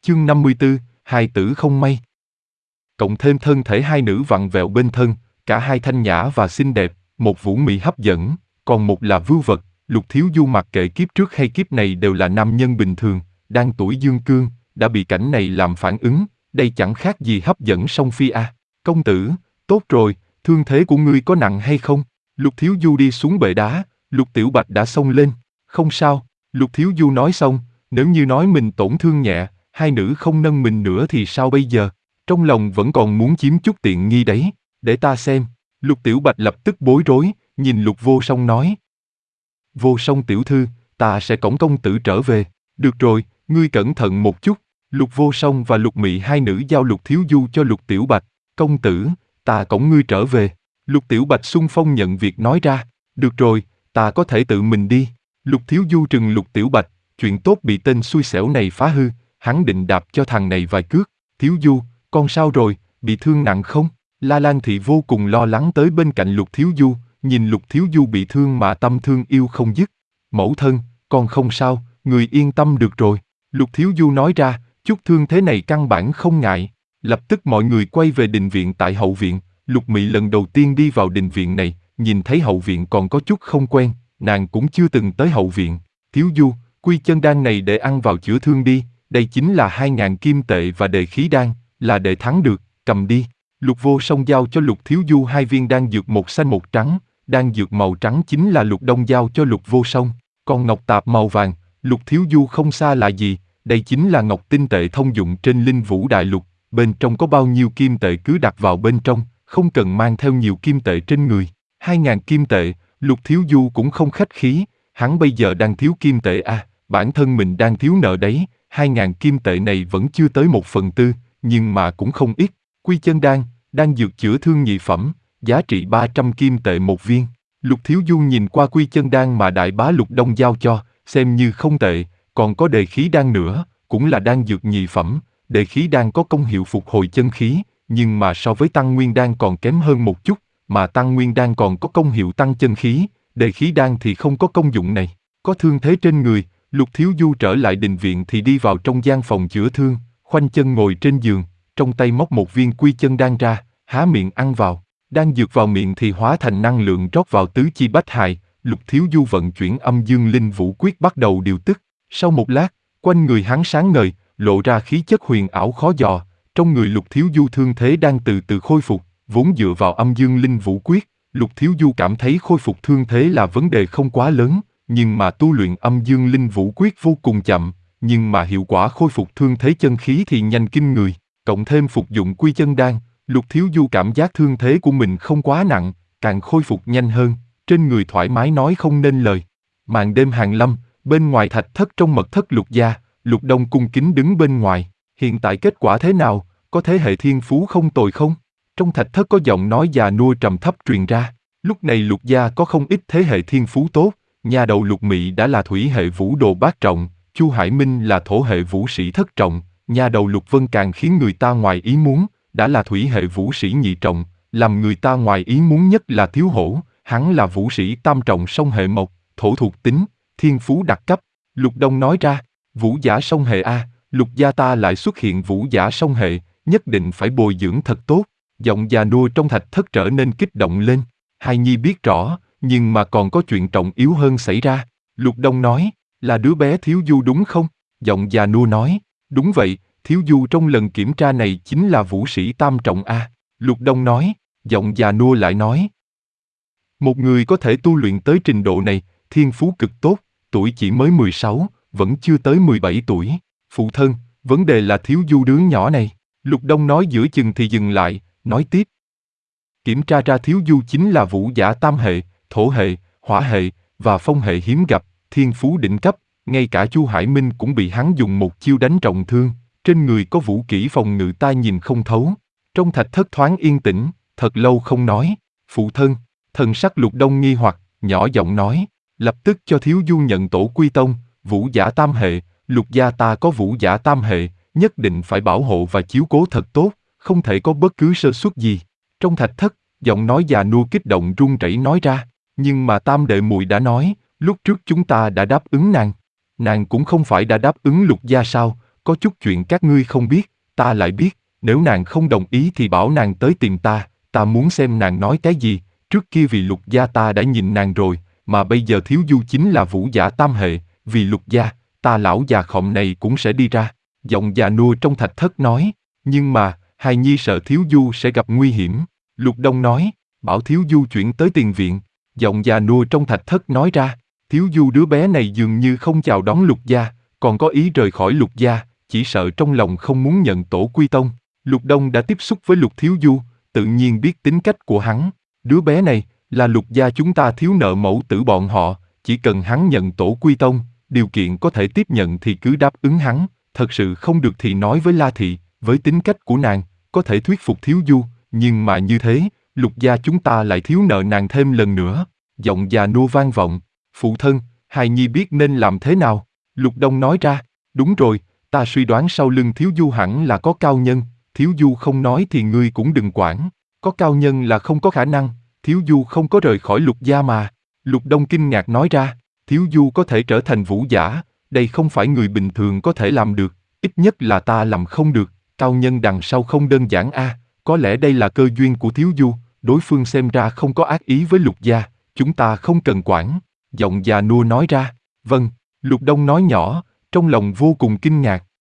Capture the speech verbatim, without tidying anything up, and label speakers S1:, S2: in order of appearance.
S1: Chương năm mươi tư, hài tử không may. Cộng thêm thân thể hai nữ vặn vẹo bên thân, cả hai thanh nhã và xinh đẹp, một vũ mị hấp dẫn, còn một là vưu vật. Lục Thiếu Du mặc kệ kiếp trước hay kiếp này đều là nam nhân bình thường, đang tuổi dương cương, đã bị cảnh này làm phản ứng, đây chẳng khác gì hấp dẫn song phi a. Công tử, tốt rồi, thương thế của ngươi có nặng hay không? Lục Thiếu Du đi xuống bệ đá, Lục Tiểu Bạch đã xông lên. Không sao, Lục Thiếu Du nói xong, nếu như nói mình tổn thương nhẹ, hai nữ không nâng mình nữa thì sao bây giờ? Trong lòng vẫn còn muốn chiếm chút tiện nghi đấy, để ta xem. Lục Tiểu Bạch lập tức bối rối, nhìn Lục Vô Song nói. Vô Song tiểu thư, ta sẽ cõng công tử trở về. Được rồi, ngươi cẩn thận một chút. Lục Vô Song và Lục Mị hai nữ giao Lục Thiếu Du cho Lục Tiểu Bạch. Công tử, ta cõng ngươi trở về. Lục Tiểu Bạch xung phong nhận việc nói ra. Được rồi, ta có thể tự mình đi. Lục Thiếu Du trừng Lục Tiểu Bạch, chuyện tốt bị tên xui xẻo này phá hư, hắn định đạp cho thằng này vài cước. Thiếu Du, con sao rồi, bị thương nặng không? La Lan Thị vô cùng lo lắng tới bên cạnh Lục Thiếu Du, nhìn Lục Thiếu Du bị thương mà tâm thương yêu không dứt. Mẫu thân, con không sao, người yên tâm được rồi. Lục Thiếu Du nói ra, chút thương thế này căn bản không ngại. Lập tức mọi người quay về đình viện tại hậu viện. Lục Mị lần đầu tiên đi vào đình viện này, nhìn thấy hậu viện còn có chút không quen, nàng cũng chưa từng tới hậu viện. Thiếu Du, quy chân đan này để ăn vào chữa thương đi, đây chính là hai ngàn kim tệ và đề khí đan, là để thắng được, cầm đi. Lục Vô Song giao cho Lục Thiếu Du hai viên đan dược một xanh một trắng, đan dược màu trắng chính là Lục Đông giao cho Lục Vô Song, còn ngọc tạp màu vàng, Lục Thiếu Du không xa lạ gì, đây chính là ngọc tinh tệ thông dụng trên Linh Vũ Đại Lục, bên trong có bao nhiêu kim tệ cứ đặt vào bên trong, không cần mang theo nhiều kim tệ trên người. Hai ngàn kim tệ, Lục Thiếu Du cũng không khách khí, hắn bây giờ đang thiếu kim tệ à, bản thân mình đang thiếu nợ đấy, hai ngàn kim tệ này vẫn chưa tới một phần tư, nhưng mà cũng không ít. Quy chân đan, đan dược chữa thương nhị phẩm, giá trị ba trăm kim tệ một viên. Lục Thiếu Du nhìn qua quy chân đan mà đại bá Lục Đông giao cho, xem như không tệ, còn có đề khí đan nữa, cũng là đan dược nhị phẩm, đề khí đan có công hiệu phục hồi chân khí, nhưng mà so với tăng nguyên đan còn kém hơn một chút, mà tăng nguyên đan còn có công hiệu tăng chân khí, đề khí đan thì không có công dụng này. Có thương thế trên người, Lục Thiếu Du trở lại đình viện thì đi vào trong gian phòng chữa thương, khoanh chân ngồi trên giường, trong tay móc một viên quy chân đan ra, há miệng ăn vào. Đan dược vào miệng thì hóa thành năng lượng rót vào tứ chi bách hài. Lục Thiếu Du vận chuyển âm dương linh vũ quyết bắt đầu điều tức. Sau một lát, quanh người hắn sáng ngời, lộ ra khí chất huyền ảo khó dò. Trong người Lục Thiếu Du thương thế đang từ từ khôi phục, vốn dựa vào âm dương linh vũ quyết, Lục Thiếu Du cảm thấy khôi phục thương thế là vấn đề không quá lớn, nhưng mà tu luyện âm dương linh vũ quyết vô cùng chậm, nhưng mà hiệu quả khôi phục thương thế chân khí thì nhanh kinh người. Cộng thêm phục dụng quy chân đan, Lục Thiếu Du cảm giác thương thế của mình không quá nặng, càng khôi phục nhanh hơn, trên người thoải mái nói không nên lời. Màn đêm hàng lâm, bên ngoài thạch thất trong mật thất Lục gia, Lục Đông cung kính đứng bên ngoài. Hiện tại kết quả thế nào, có thế hệ thiên phú không tồi không? Trong thạch thất có giọng nói già nua trầm thấp truyền ra. Lúc này Lục gia có không ít thế hệ thiên phú tốt, nhà đầu Lục Mị đã là thủy hệ vũ đồ bát trọng, Chu Hải Minh là thổ hệ vũ sĩ thất trọng, nhà đầu Lục Vân càng khiến người ta ngoài ý muốn, đã là thủy hệ vũ sĩ nhị trọng, làm người ta ngoài ý muốn nhất là Thiếu Hổ, hắn là vũ sĩ tam trọng song hệ mộc, thổ thuộc tính, thiên phú đặc cấp. Lục Đông nói ra, vũ giả song hệ a, Lục gia ta lại xuất hiện vũ giả song hệ, nhất định phải bồi dưỡng thật tốt. Giọng già nua trong thạch thất trở nên kích động lên. Hài nhi biết rõ, nhưng mà còn có chuyện trọng yếu hơn xảy ra. Lục Đông nói, là đứa bé Thiếu Du đúng không? Giọng già nua nói, đúng vậy, Thiếu Du trong lần kiểm tra này chính là vũ sĩ tam trọng a. Lục Đông nói, giọng già nua lại nói, một người có thể tu luyện tới trình độ này, thiên phú cực tốt, tuổi chỉ mới mười sáu, vẫn chưa tới mười bảy tuổi. Phụ thân, vấn đề là Thiếu Du đứa nhỏ này. Lục Đông nói giữa chừng thì dừng lại, nói tiếp. Kiểm tra ra Thiếu Du chính là vũ giả tam hệ, thổ hệ, hỏa hệ và phong hệ hiếm gặp, thiên phú đỉnh cấp, ngay cả Chu Hải Minh cũng bị hắn dùng một chiêu đánh trọng thương, trên người có vũ kỹ phòng ngự ta nhìn không thấu. Trong thạch thất thoáng yên tĩnh, thật lâu không nói. Phụ thân, thần sắc Lục Đông nghi hoặc, nhỏ giọng nói, lập tức cho Thiếu Du nhận tổ quy tông, vũ giả tam hệ, Lục gia ta có vũ giả tam hệ, nhất định phải bảo hộ và chiếu cố thật tốt, không thể có bất cứ sơ suất gì. Trong thạch thất, giọng nói già nua kích động run rẩy nói ra, nhưng mà tam đệ muội đã nói, lúc trước chúng ta đã đáp ứng nàng. Nàng cũng không phải đã đáp ứng Lục gia sao, có chút chuyện các ngươi không biết, ta lại biết, nếu nàng không đồng ý thì bảo nàng tới tìm ta, ta muốn xem nàng nói cái gì, trước kia vì Lục gia ta đã nhìn nàng rồi, mà bây giờ Thiếu Du chính là vũ giả tam hệ, vì Lục gia, ta lão già khọm này cũng sẽ đi ra. Giọng già nua trong thạch thất nói, nhưng mà, hài nhi sợ Thiếu Du sẽ gặp nguy hiểm. Lục Đông nói, bảo Thiếu Du chuyển tới tiền viện. Giọng già nua trong thạch thất nói ra, Thiếu Du đứa bé này dường như không chào đón Lục gia, còn có ý rời khỏi Lục gia, chỉ sợ trong lòng không muốn nhận tổ quy tông. Lục Đông đã tiếp xúc với Lục Thiếu Du, tự nhiên biết tính cách của hắn. Đứa bé này, là Lục gia chúng ta thiếu nợ mẫu tử bọn họ, chỉ cần hắn nhận tổ quy tông, điều kiện có thể tiếp nhận thì cứ đáp ứng hắn, thật sự không được thì nói với La Thị, với tính cách của nàng, có thể thuyết phục Thiếu Du, nhưng mà như thế, Lục gia chúng ta lại thiếu nợ nàng thêm lần nữa. Giọng già nua vang vọng, phụ thân, hài nhi biết nên làm thế nào. Lục Đông nói ra, đúng rồi, ta suy đoán sau lưng Thiếu Du hẳn là có cao nhân, Thiếu Du không nói thì ngươi cũng đừng quản, có cao nhân là không có khả năng, Thiếu Du không có rời khỏi Lục gia mà. Lục Đông kinh ngạc nói ra, Thiếu Du có thể trở thành vũ giả, đây không phải người bình thường có thể làm được, ít nhất là ta làm không được, cao nhân đằng sau không đơn giản a, à, có lẽ đây là cơ duyên của Thiếu Du, đối phương xem ra không có ác ý với Lục gia, chúng ta không cần quản. Giọng già nua nói ra, vâng, Lục Đông nói nhỏ, trong lòng vô cùng kinh ngạc.